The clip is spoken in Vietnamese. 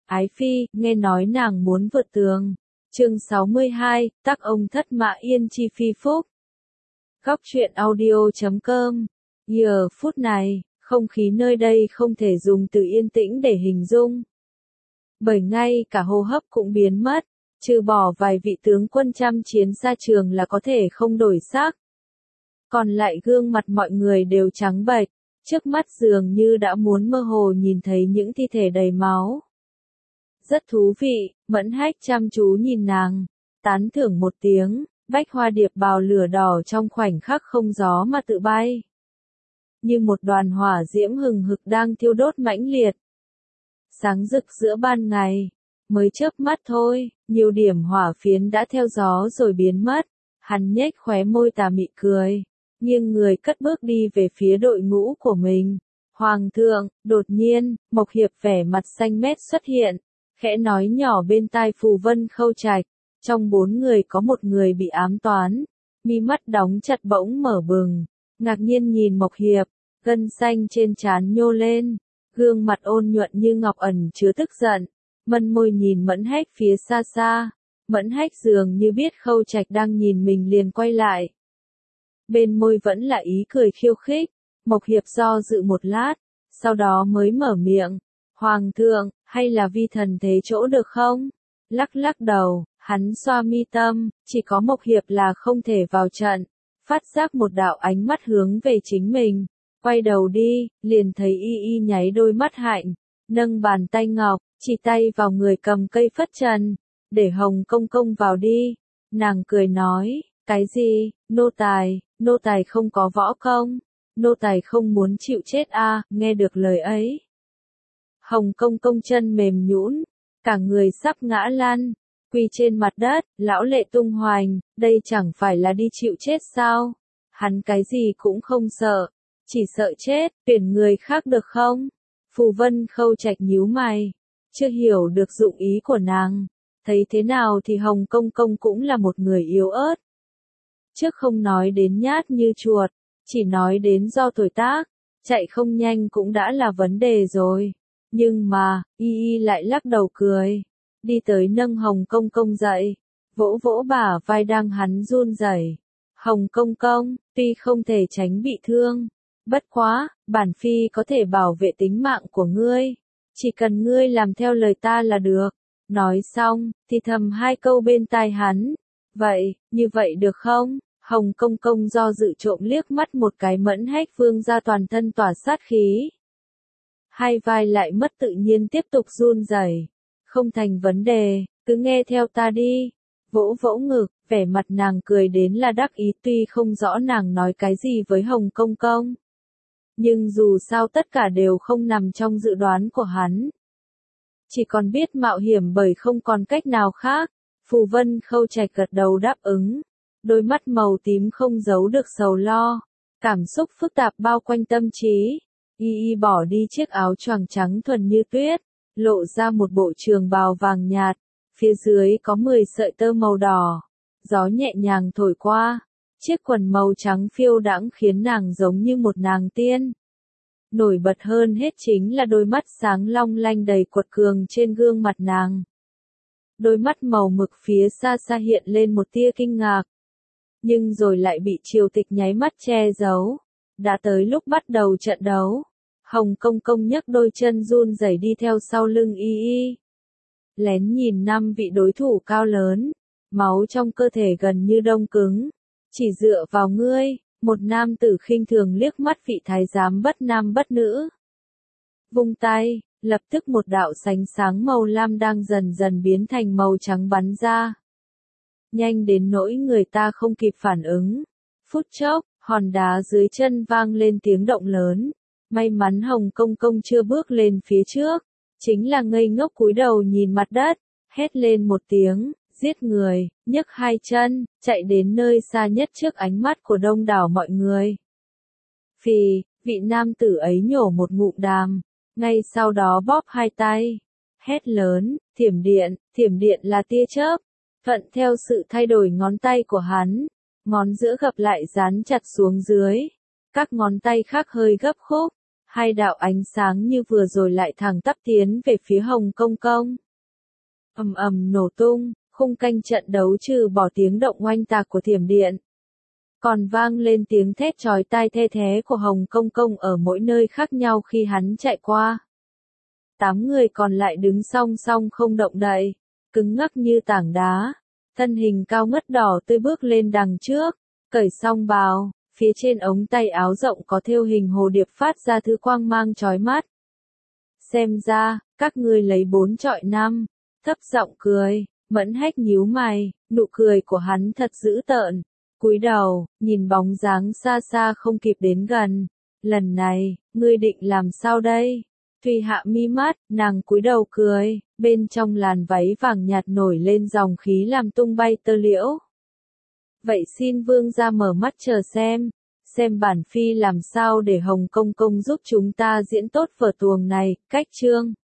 Ái Phi, nghe nói nàng muốn vượt tường. Chương 62, tác ông thất mã yên chi phi phúc. Góc truyện audio.com. Giờ phút này, không khí nơi đây không thể dùng từ yên tĩnh để hình dung. Bởi ngay cả hô hấp cũng biến mất, trừ bỏ vài vị tướng quân chăm chiến xa trường là có thể không đổi sắc. Còn lại gương mặt mọi người đều trắng bệch, trước mắt dường như đã muốn mơ hồ nhìn thấy những thi thể đầy máu. Rất thú vị, Mẫn Hách chăm chú nhìn nàng, tán thưởng một tiếng, bách hoa điệp bào lửa đỏ trong khoảnh khắc không gió mà tự bay. Như một đoàn hỏa diễm hừng hực đang thiêu đốt mãnh liệt. Sáng rực giữa ban ngày, mới chớp mắt thôi, nhiều điểm hỏa phiến đã theo gió rồi biến mất. Hắn nhếch khóe môi tà mị cười, nghiêng người cất bước đi về phía đội ngũ của mình. Hoàng thượng, đột nhiên, Mộc Hiệp vẻ mặt xanh mét xuất hiện, khẽ nói nhỏ bên tai Phù Vân Khâu Trạch. Trong 4 người có một người bị ám toán, mi mắt đóng chặt bỗng mở bừng, ngạc nhiên nhìn Mộc Hiệp, gân xanh trên trán nhô lên, gương mặt ôn nhuận như ngọc ẩn chứa tức giận, mân môi nhìn Mẫn Hách phía xa xa. Mẫn Hách dường như biết Khâu Trạch đang nhìn mình liền quay lại. Bên môi vẫn là ý cười khiêu khích, Mộc Hiệp do dự một lát, sau đó mới mở miệng, Hoàng thượng, hay là vi thần thế chỗ được không? Lắc lắc đầu, hắn xoa mi tâm, chỉ có Mộc Hiệp là không thể vào trận, phát giác một đạo ánh mắt hướng về chính mình, quay đầu đi, liền thấy y y nháy đôi mắt hạnh, nâng bàn tay ngọc, chỉ tay vào người cầm cây phất trần, để Hồng Công Công vào đi. Nàng cười nói, cái gì, nô tài không có võ công, nô tài không muốn chịu chết a. Nghe được lời ấy, Hồng Công Công chân mềm nhũn, cả người sắp ngã lăn, quỳ trên mặt đất, lão lệ tung hoành, đây chẳng phải là đi chịu chết sao? Hắn cái gì cũng không sợ, chỉ sợ chết, tuyển người khác được không? Phù Vân Khâu Trạch nhíu mày, chưa hiểu được dụng ý của nàng, thấy thế nào thì Hồng Công Công cũng là một người yếu ớt. Trước không nói đến nhát như chuột, chỉ nói đến do tuổi tác, chạy không nhanh cũng đã là vấn đề rồi. Nhưng mà, y y lại lắc đầu cười, đi tới nâng Hồng Công Công dậy, vỗ vỗ bả vai đang hắn run rẩy. Hồng Công Công, tuy không thể tránh bị thương, bất quá, bản phi có thể bảo vệ tính mạng của ngươi, chỉ cần ngươi làm theo lời ta là được. Nói xong, thì thầm 2 câu bên tai hắn, vậy, như vậy được không? Hồng Công Công do dự trộm liếc mắt một cái Mẫn Hách vương ra toàn thân tỏa sát khí. Hai vai lại mất tự nhiên tiếp tục run rẩy. Không thành vấn đề, cứ nghe theo ta đi. Vỗ vỗ ngực, vẻ mặt nàng cười đến là đắc ý, tuy không rõ nàng nói cái gì với Hồng Công Công. Nhưng dù sao tất cả đều không nằm trong dự đoán của hắn. Chỉ còn biết mạo hiểm bởi không còn cách nào khác. Phù Vân Khâu Trạch gật đầu đáp ứng. Đôi mắt màu tím không giấu được sầu lo. Cảm xúc phức tạp bao quanh tâm trí. Y y bỏ đi chiếc áo choàng trắng thuần như tuyết, lộ ra một bộ trường bào vàng nhạt, phía dưới có 10 sợi tơ màu đỏ. Gió nhẹ nhàng thổi qua, chiếc quần màu trắng phiêu đãng khiến nàng giống như một nàng tiên. Nổi bật hơn hết chính là đôi mắt sáng long lanh đầy quật cường trên gương mặt nàng. Đôi mắt màu mực phía xa xa hiện lên một tia kinh ngạc, nhưng rồi lại bị Triều Tịch nháy mắt che giấu. Đã tới lúc bắt đầu trận đấu. Hồng Công Công nhấc đôi chân run rẩy đi theo sau lưng y y. Lén nhìn 5 vị đối thủ cao lớn, máu trong cơ thể gần như đông cứng. Chỉ dựa vào ngươi, một nam tử khinh thường liếc mắt vị thái giám bất nam bất nữ. Vung tay, lập tức một đạo sánh sáng màu lam đang dần dần biến thành màu trắng bắn ra. Nhanh đến nỗi người ta không kịp phản ứng. Phút chốc, hòn đá dưới chân vang lên tiếng động lớn. May mắn Hồng Công Công chưa bước lên phía trước, chính là ngây ngốc cúi đầu nhìn mặt đất, hét lên một tiếng, giết người, nhấc 2 chân, chạy đến nơi xa nhất trước ánh mắt của đông đảo mọi người. Phì, vị nam tử ấy nhổ một ngụm đàm, ngay sau đó bóp 2 tay, hét lớn, thiểm điện là tia chớp, thuận theo sự thay đổi ngón tay của hắn, ngón giữa gập lại dán chặt xuống dưới, các ngón tay khác hơi gấp khúc. Hai đạo ánh sáng như vừa rồi lại thẳng tắp tiến về phía Hồng Công Công. Ầm ầm nổ tung, khung canh trận đấu trừ bỏ tiếng động oanh tạc của thiểm điện. Còn vang lên tiếng thét chói tai the thé của Hồng Công Công ở mỗi nơi khác nhau khi hắn chạy qua. 8 người còn lại đứng song song không động đậy, cứng ngắc như tảng đá. Thân hình cao ngất đỏ tươi bước lên đằng trước, cởi xong bào, phía trên ống tay áo rộng có thêu hình hồ điệp phát ra thứ quang mang chói mắt. Xem ra, các ngươi lấy 4 chọi 5, thấp giọng cười, Mẫn Hách nhíu mày, nụ cười của hắn thật dữ tợn. Cúi đầu, nhìn bóng dáng xa xa không kịp đến gần. Lần này, ngươi định làm sao đây? Thùy hạ mi mắt, nàng cúi đầu cười, bên trong làn váy vàng nhạt nổi lên dòng khí làm tung bay tơ liễu. Vậy xin vương gia mở mắt chờ xem bản phi làm sao để Hồng Công Công giúp chúng ta diễn tốt vở tuồng này, cách chương.